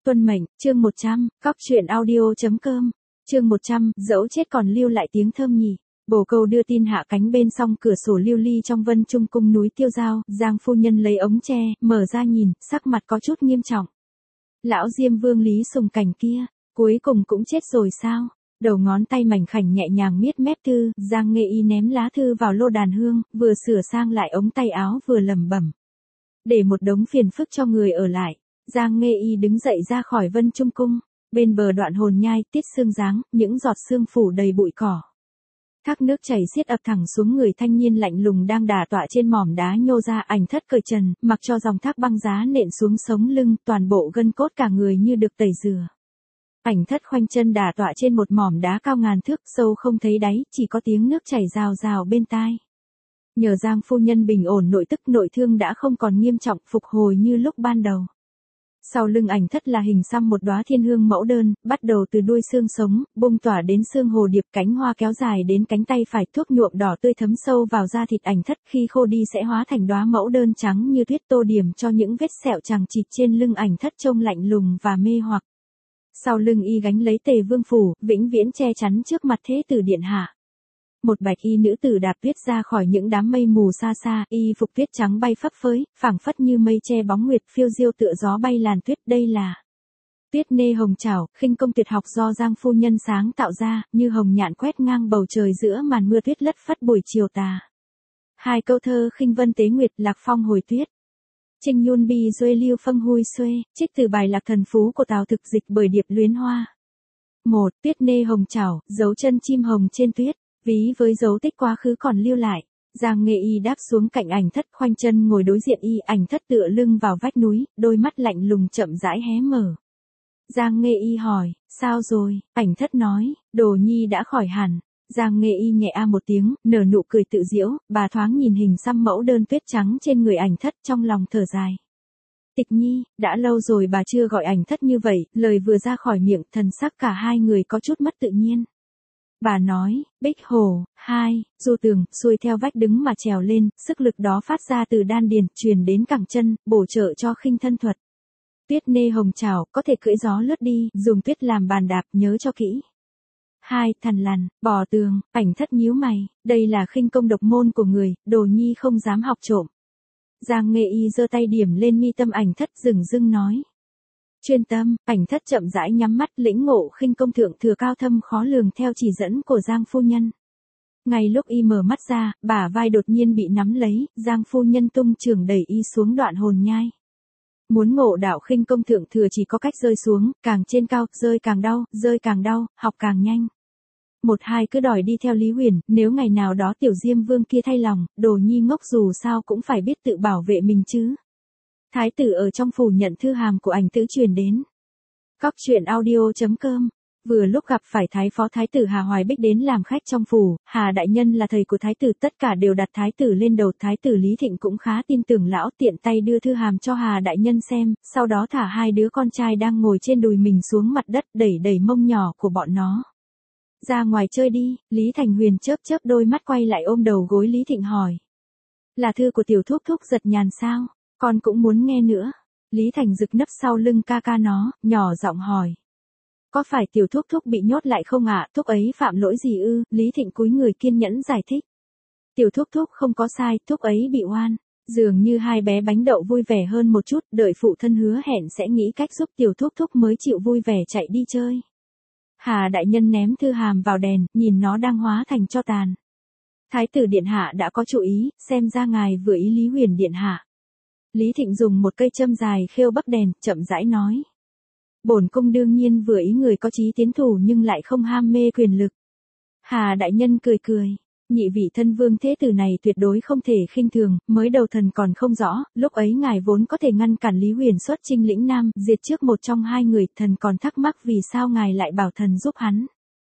Tuân mệnh, chương 100, cóc truyện audio.com, chương 100, dẫu chết còn lưu lại tiếng thơm nhỉ. Bồ Câu đưa tin hạ cánh bên song cửa sổ lưu ly trong Vân Trung cung núi Tiêu Giao, Giang phu nhân lấy ống tre, mở ra nhìn, sắc mặt có chút nghiêm trọng. Lão Diêm Vương Lý Sùng Cảnh kia, cuối cùng cũng chết rồi sao? Đầu ngón tay mảnh khảnh nhẹ nhàng miết mép thư, Giang Nghệ Y ném lá thư vào lô đàn hương, vừa sửa sang lại ống tay áo vừa lẩm bẩm. Để một đống phiền phức cho người ở lại, Giang Nghệ Y đứng dậy ra khỏi Vân Trung cung, bên bờ đoạn hồn nhai, tiết sương giáng, những giọt sương phủ đầy bụi cỏ. Thác nước chảy xiết ập thẳng xuống người thanh niên lạnh lùng đang đả tọa trên mỏm đá nhô ra, Ảnh Thất cởi trần, mặc cho dòng thác băng giá nện xuống sống lưng, toàn bộ gân cốt cả người như được tẩy rửa. Ảnh Thất khoanh chân đả tọa trên một mỏm đá cao ngàn thước, sâu không thấy đáy, chỉ có tiếng nước chảy rào rào bên tai. Nhờ Giang phu nhân bình ổn nội tức, nội thương đã không còn nghiêm trọng, phục hồi như lúc ban đầu. Sau lưng Ảnh Thất là hình xăm một đóa thiên hương mẫu đơn, bắt đầu từ đuôi xương sống, bung tỏa đến xương hồ điệp, cánh hoa kéo dài đến cánh tay phải, thuốc nhuộm đỏ tươi thấm sâu vào da thịt Ảnh Thất, khi khô đi sẽ hóa thành đóa mẫu đơn trắng như tuyết, tô điểm cho những vết sẹo chằng chịt trên lưng Ảnh Thất trông lạnh lùng và mê hoặc. Sau lưng y gánh lấy Tề Vương phủ, vĩnh viễn che chắn trước mặt thế tử điện hạ. Một bạch y nữ tử đạp tuyết ra khỏi những đám mây mù xa xa, y phục tuyết trắng bay phấp phới, phảng phất như mây che bóng nguyệt, phiêu diêu tựa gió bay làn tuyết. Đây là Tuyết Nê Hồng Trảo, khinh công tuyệt học do Giang phu nhân sáng tạo ra, như hồng nhạn quét ngang bầu trời giữa màn mưa tuyết lất phất buổi chiều tà. Hai câu thơ khinh vân tế nguyệt, lạc phong hồi tuyết. Trinh Nhun Bi Duê Lưu Phân Hui Xuê, trích từ bài Lạc Thần Phú của Tào Thực, dịch bởi Điệp Luyến Hoa. 1. Tuyết Nê Hồng Trảo, dấu chân chim hồng trên tuyết. Ví với dấu tích quá khứ còn lưu lại, Giang Nghệ Y đáp xuống cạnh Ảnh Thất, khoanh chân ngồi đối diện y. Ảnh Thất tựa lưng vào vách núi, đôi mắt lạnh lùng chậm rãi hé mở. Giang Nghệ Y hỏi, sao rồi? Ảnh Thất nói, Đồ Nhi đã khỏi hẳn. Giang Nghệ Y nhẹ a một tiếng, nở nụ cười tự giễu, bà thoáng nhìn hình xăm mẫu đơn tuyết trắng trên người Ảnh Thất, trong lòng thở dài. Tịch Nhi, đã lâu rồi bà chưa gọi Ảnh Thất như vậy, lời vừa ra khỏi miệng, thần sắc cả hai người có chút mất tự nhiên. Bà nói, Bích Hồ, Du Tường, xuôi theo vách đứng mà trèo lên, sức lực đó phát ra từ đan điền, truyền đến cẳng chân, bổ trợ cho khinh thân thuật. Tuyết Nê Hồng Trảo, có thể cưỡi gió lướt đi, dùng tuyết làm bàn đạp, nhớ cho kỹ. Thằn lằn, bò tường. Ảnh Thất nhíu mày, đây là khinh công độc môn của người, Đồ Nhi không dám học trộm. Giang Nghệ Y giơ tay điểm lên mi tâm Ảnh Thất, dửng dưng nói. Chuyên tâm. Ảnh Thất chậm rãi nhắm mắt, lĩnh ngộ khinh công thượng thừa cao thâm khó lường theo chỉ dẫn của Giang phu nhân. Ngay lúc y mở mắt ra, bả vai đột nhiên bị nắm lấy, Giang phu nhân tung chưởng đẩy y xuống đoạn hồn nhai. Muốn ngộ đạo khinh công thượng thừa chỉ có cách rơi xuống, càng trên cao, rơi càng đau, học càng nhanh. 1-2 cứ đòi đi theo Lý Huyền, nếu ngày nào đó tiểu Diêm Vương kia thay lòng, Đồ Nhi ngốc dù sao cũng phải biết tự bảo vệ mình chứ. Thái tử ở trong phủ nhận thư hàm của Ảnh Tứ truyền đến. Cóc truyện audio.com. Vừa lúc gặp phải Thái phó Thái tử Hà Hoài Bích đến làm khách trong phủ, Hà đại nhân là thầy của Thái tử, tất cả đều đặt Thái tử lên đầu. Thái tử Lý Thịnh cũng khá tin tưởng lão, tiện tay đưa thư hàm cho Hà đại nhân xem, sau đó thả hai đứa con trai đang ngồi trên đùi mình xuống mặt đất, đẩy mông nhỏ của bọn nó. Ra ngoài chơi đi. Lý Thành Huyền chớp chớp đôi mắt, quay lại ôm đầu gối Lý Thịnh hỏi. Là thư của tiểu thúc thúc Giật Nhàn sao? Con cũng muốn nghe nữa. Lý Thành rực nấp sau lưng ca ca nó, nhỏ giọng hỏi. Có phải tiểu thúc thúc bị nhốt lại không ạ? Thúc ấy phạm lỗi gì ư? Lý Thịnh cúi người kiên nhẫn giải thích. Tiểu thúc thúc không có sai, thúc ấy bị oan. Dường như hai bé bánh đậu vui vẻ hơn một chút, đợi phụ thân hứa hẹn sẽ nghĩ cách giúp tiểu thúc thúc mới chịu vui vẻ chạy đi chơi. Hà đại nhân ném thư hàm vào đèn, nhìn nó đang hóa thành tro tàn. Thái tử điện hạ đã có chủ ý, xem ra ngài vừa ý Lý Huyền điện hạ. Lý Thịnh dùng một cây châm dài khêu bắc đèn, chậm rãi nói. Bổn cung đương nhiên vừa ý người có chí tiến thủ nhưng lại không ham mê quyền lực. Hà đại nhân cười cười. Nhị vị thân vương thế tử này tuyệt đối không thể khinh thường, mới đầu thần còn không rõ, lúc ấy ngài vốn có thể ngăn cản Lý Huyền xuất chinh lĩnh Nam, diệt trước một trong hai người, thần còn thắc mắc vì sao ngài lại bảo thần giúp hắn.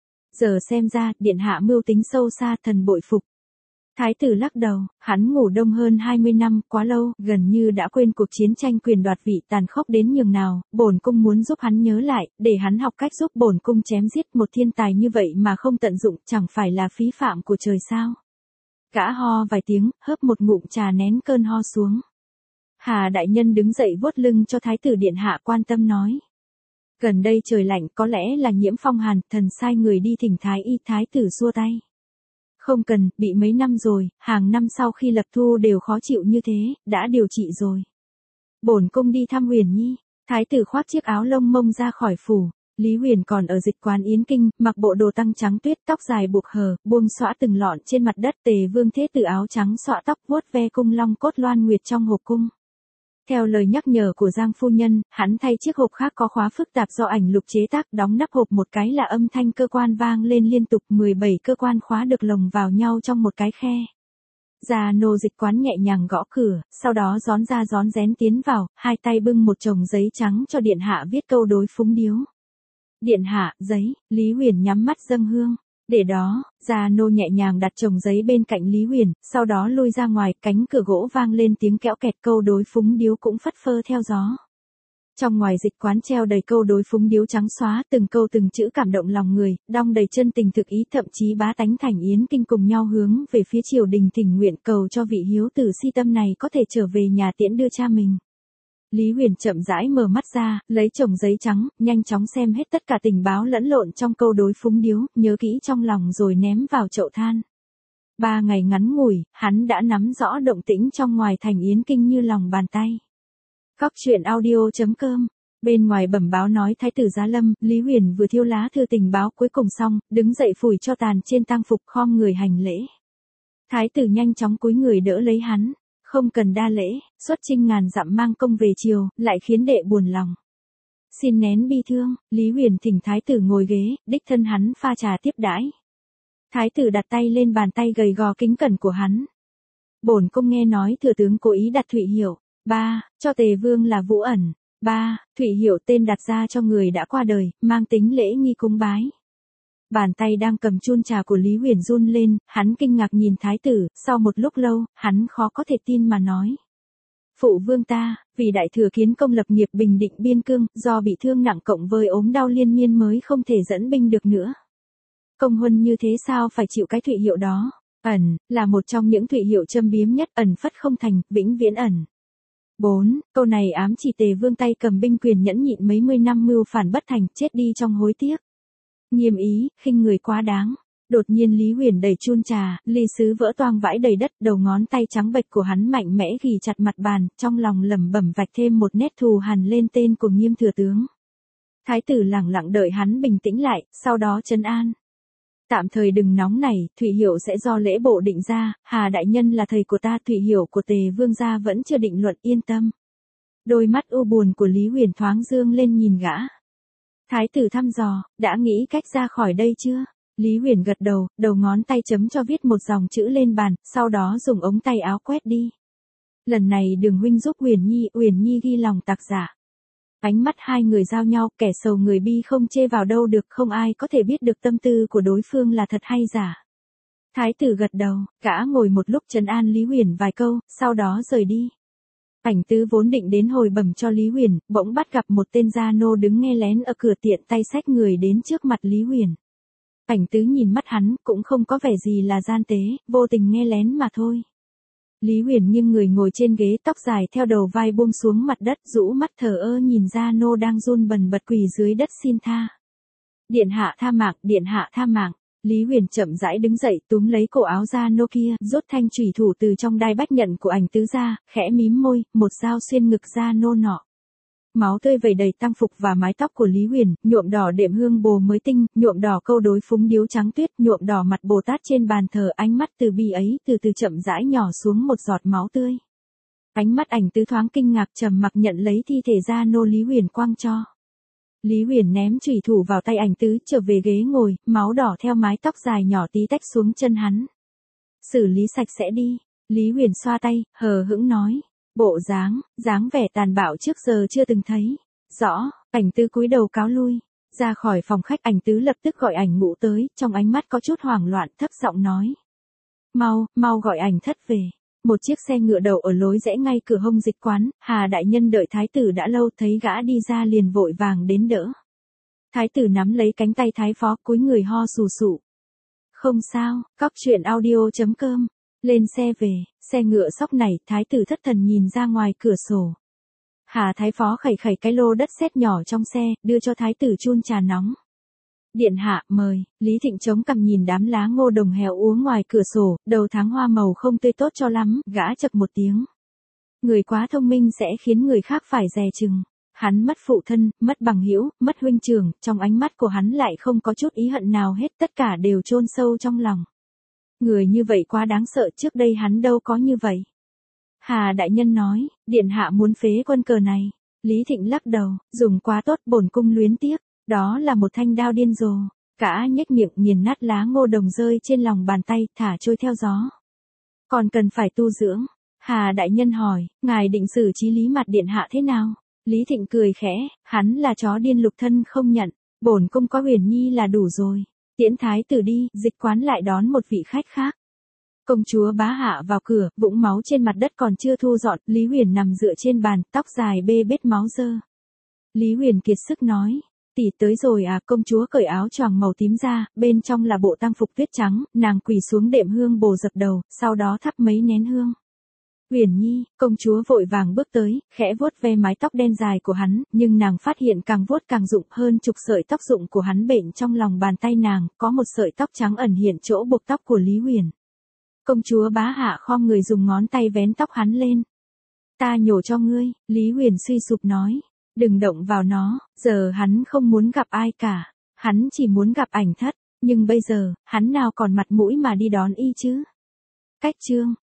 Giờ xem ra, điện hạ mưu tính sâu xa, thần bội phục. Thái tử lắc đầu, hắn ngủ đông hơn 20 năm, quá lâu, gần như đã quên cuộc chiến tranh quyền đoạt vị tàn khốc đến nhường nào, bổn cung muốn giúp hắn nhớ lại, để hắn học cách giúp bổn cung chém giết một thiên tài như vậy mà không tận dụng, chẳng phải là phí phạm của trời sao. Gã ho vài tiếng, hớp một ngụm trà nén cơn ho xuống. Hà đại nhân đứng dậy vuốt lưng cho Thái tử điện hạ, quan tâm nói. Gần đây trời lạnh có lẽ là nhiễm phong hàn, thần sai người đi thỉnh thái y, thái tử xua tay. Không cần, bị mấy năm rồi, hàng năm sau khi lập thu đều khó chịu như thế, đã điều trị rồi. Bổn cung đi thăm Huyền Nhi, thái tử khoác chiếc áo lông mông ra khỏi phủ. Lý Huyền còn ở dịch quán Yến Kinh, mặc bộ đồ tăng trắng tuyết, tóc dài buộc hờ, buông xõa từng lọn trên mặt đất. Tề Vương Thế Tử áo trắng xõa tóc vuốt ve cung long cốt loan nguyệt trong hộp cung. Theo lời nhắc nhở của Giang phu nhân, hắn thay chiếc hộp khác có khóa phức tạp do ảnh lục chế tác, đóng nắp hộp một cái là âm thanh cơ quan vang lên liên tục, 17 cơ quan khóa được lồng vào nhau trong một cái khe. Gia nô dịch quán nhẹ nhàng gõ cửa, sau đó rón ra rón rén tiến vào, hai tay bưng một chồng giấy trắng cho điện hạ viết câu đối phúng điếu. Điện hạ, giấy. Lý Huyền nhắm mắt dâng hương. Để đó, Gia nô nhẹ nhàng đặt chồng giấy bên cạnh Lý Huyền, sau đó lui ra ngoài, cánh cửa gỗ vang lên tiếng kẽo kẹt, câu đối phúng điếu cũng phất phơ theo gió. Trong ngoài dịch quán treo đầy câu đối phúng điếu trắng xóa, từng câu từng chữ cảm động lòng người, đong đầy chân tình thực ý, thậm chí bá tánh thành Yến Kinh cùng nhau hướng về phía triều đình thỉnh nguyện cầu cho vị hiếu tử si tâm này có thể trở về nhà tiễn đưa cha mình. Lý Huyền chậm rãi mở mắt ra, lấy chồng giấy trắng, nhanh chóng xem hết tất cả tình báo lẫn lộn trong câu đối phúng điếu, nhớ kỹ trong lòng rồi ném vào chậu than. 3 ngày ngắn ngủi, hắn đã nắm rõ động tĩnh trong ngoài thành Yến Kinh như lòng bàn tay. Cóc truyện audio.com. Bên ngoài bẩm báo nói thái tử Giá Lâm, Lý Huyền vừa thiêu lá thư tình báo cuối cùng xong, đứng dậy phủi cho tàn trên tang phục, khom người hành lễ. Thái tử nhanh chóng cúi người đỡ lấy hắn. Không cần đa lễ, xuất chinh ngàn dặm mang công về chiều, lại khiến đệ buồn lòng. Xin nén bi thương. Lý Huyền thỉnh thái tử ngồi ghế, đích thân hắn pha trà tiếp đãi. Thái tử đặt tay lên bàn tay gầy gò kính cẩn của hắn. Bổn cung nghe nói thừa tướng cố ý đặt Thụy Hiệu. 3. Cho Tề Vương là Vũ Ẩn. 3. Thụy Hiệu tên đặt ra cho người đã qua đời, mang tính lễ nghi cúng bái. Bàn tay đang cầm chun trà của Lý Huyền run lên, hắn kinh ngạc nhìn thái tử, sau một lúc lâu, hắn khó có thể tin mà nói. Phụ vương ta, vì đại thừa kiến công lập nghiệp bình định biên cương, do bị thương nặng cộng với ốm đau liên miên mới không thể dẫn binh được nữa. Công huân như thế sao phải chịu cái Thụy Hiệu đó? Ẩn, là một trong những Thụy Hiệu châm biếm nhất, ẩn phất không thành, vĩnh viễn ẩn. 4. Câu này ám chỉ Tề Vương tay cầm binh quyền nhẫn nhịn mấy mươi năm mưu phản bất thành, chết đi trong hối tiếc. Nghiêm ý, khinh người quá đáng. Đột nhiên Lý Huyền đẩy chun trà, ly sứ vỡ toang vãi đầy đất, đầu ngón tay trắng bệch của hắn mạnh mẽ ghì chặt mặt bàn, trong lòng lẩm bẩm vạch thêm một nét thù hằn lên tên của Nghiêm thừa tướng. Thái tử lẳng lặng đợi hắn bình tĩnh lại, sau đó trấn an. Tạm thời đừng nóng nảy, Thụy Hiệu sẽ do lễ bộ định ra, Hà đại nhân là thầy của ta, Thụy Hiệu của Tề Vương gia vẫn chưa định luận, yên tâm. Đôi mắt u buồn của Lý Huyền thoáng dương lên nhìn gã. Thái tử thăm dò, đã nghĩ cách ra khỏi đây chưa? Lý Huyền gật đầu, đầu ngón tay chấm cho viết một dòng chữ lên bàn, sau đó dùng ống tay áo quét đi. Lần này Đường huynh giúp Huyền Nhi ghi lòng tạc giả. Ánh mắt hai người giao nhau, kẻ sầu người bi không chê vào đâu được, không ai có thể biết được tâm tư của đối phương là thật hay giả. Thái tử gật đầu, gã ngồi một lúc trấn an Lý Huyền vài câu, sau đó rời đi. Ảnh Tứ vốn định đến hồi bẩm cho Lý Huyền, bỗng bắt gặp một tên gia nô đứng nghe lén ở cửa, tiện tay xách người đến trước mặt Lý Huyền. Ảnh Tứ nhìn mắt hắn, cũng không có vẻ gì là gian tế, vô tình nghe lén mà thôi. Lý Huyền nghiêng người ngồi trên ghế, tóc dài theo đầu vai buông xuống mặt đất, rũ mắt thờ ơ nhìn gia nô đang run bần bật quỳ dưới đất xin tha. Điện hạ tha mạng, điện hạ tha mạng. Lý Huyền chậm rãi đứng dậy, túm lấy cổ áo gia nô kia, rút thanh chủy thủ từ trong đai bách nhận của Ảnh Tứ ra, khẽ mím môi, một dao xuyên ngực gia nô nọ. Máu tươi vẩy đầy tang phục và mái tóc của Lý Huyền, nhuộm đỏ đệm hương bồ mới tinh, nhuộm đỏ câu đối phúng điếu trắng tuyết, nhuộm đỏ mặt Bồ Tát trên bàn thờ, ánh mắt từ bi ấy từ từ chậm rãi nhỏ xuống một giọt máu tươi. Ánh mắt Ảnh Tứ thoáng kinh ngạc, trầm mặc nhận lấy thi thể gia nô Lý Huyền quăng cho. Lý Huyền ném chủy thủ vào tay Ảnh Tứ, trở về ghế ngồi, máu đỏ theo mái tóc dài nhỏ tí tách xuống chân hắn. Xử lý sạch sẽ đi. Lý Huyền xoa tay, hờ hững nói. Bộ dáng vẻ tàn bạo trước giờ chưa từng thấy. Rõ. Ảnh Tứ cúi đầu cáo lui. Ra khỏi phòng khách, Ảnh Tứ lập tức gọi Ảnh Ngũ tới, trong ánh mắt có chút hoảng loạn, thấp giọng nói. Mau gọi Ảnh Thất về. Một chiếc xe ngựa đậu ở lối rẽ ngay cửa hông dịch quán, Hà đại nhân đợi thái tử đã lâu, thấy gã đi ra liền vội vàng đến đỡ. Thái tử nắm lấy cánh tay thái phó, cúi người ho sù sụ. Không sao, cóc truyện audio.com. Lên xe về, xe ngựa sóc nảy, thái tử thất thần nhìn ra ngoài cửa sổ. Hà Thái Phó khẩy khẩy cái lô đất sét nhỏ trong xe, đưa cho thái tử chun trà nóng. Điện hạ, mời. Lý Thịnh chống cằm nhìn đám lá ngô đồng héo úa ngoài cửa sổ, đầu tháng hoa màu không tươi tốt cho lắm, gã chậc một tiếng. Người quá thông minh sẽ khiến người khác phải dè chừng. Hắn mất phụ thân, mất bằng hữu, mất huynh trưởng, trong ánh mắt của hắn lại không có chút ý hận nào hết, tất cả đều chôn sâu trong lòng. Người như vậy quá đáng sợ, trước đây hắn đâu có như vậy. Hà đại nhân nói, điện hạ muốn phế quân cờ này. Lý Thịnh lắc đầu, dùng quá tốt, bổn cung luyến tiếc. Đó là một thanh đao điên rồ. Cả nhếch miệng nghiền nát lá ngô đồng rơi trên lòng bàn tay, thả trôi theo gió. Còn cần phải tu dưỡng. Hà đại nhân hỏi, ngài định xử trí Lý Mạt điện hạ thế nào? Lý Thịnh cười khẽ, hắn là chó điên lục thân không nhận, bổn cung có Huyền Nhi là đủ rồi. Tiễn thái tử đi, dịch quán lại đón một vị khách khác. Công chúa Bá Hạ vào cửa, vũng máu trên mặt đất còn chưa thu dọn, Lý Huyền nằm dựa trên bàn, tóc dài bê bết máu dơ. Lý Huyền kiệt sức nói, tỷ tới rồi à? Công chúa cởi áo choàng màu tím ra, bên trong là bộ tang phục tuyết trắng, nàng quỳ xuống đệm hương bồ dập đầu, sau đó thắp mấy nén hương. Huyền Nhi, công chúa vội vàng bước tới, khẽ vuốt ve mái tóc đen dài của hắn, nhưng nàng phát hiện càng vuốt càng rụng, hơn chục sợi tóc rụng của hắn bện trong lòng bàn tay nàng, có một sợi tóc trắng ẩn hiện chỗ buộc tóc của Lý Huyền. Công chúa Bá Hạ khom người dùng ngón tay vén tóc hắn lên. Ta nhổ cho ngươi, Lý Huyền suy sụp nói. Đừng động vào nó, giờ hắn không muốn gặp ai cả. Hắn chỉ muốn gặp ảnh thất, nhưng bây giờ, hắn nào còn mặt mũi mà đi đón y chứ. Cách chương.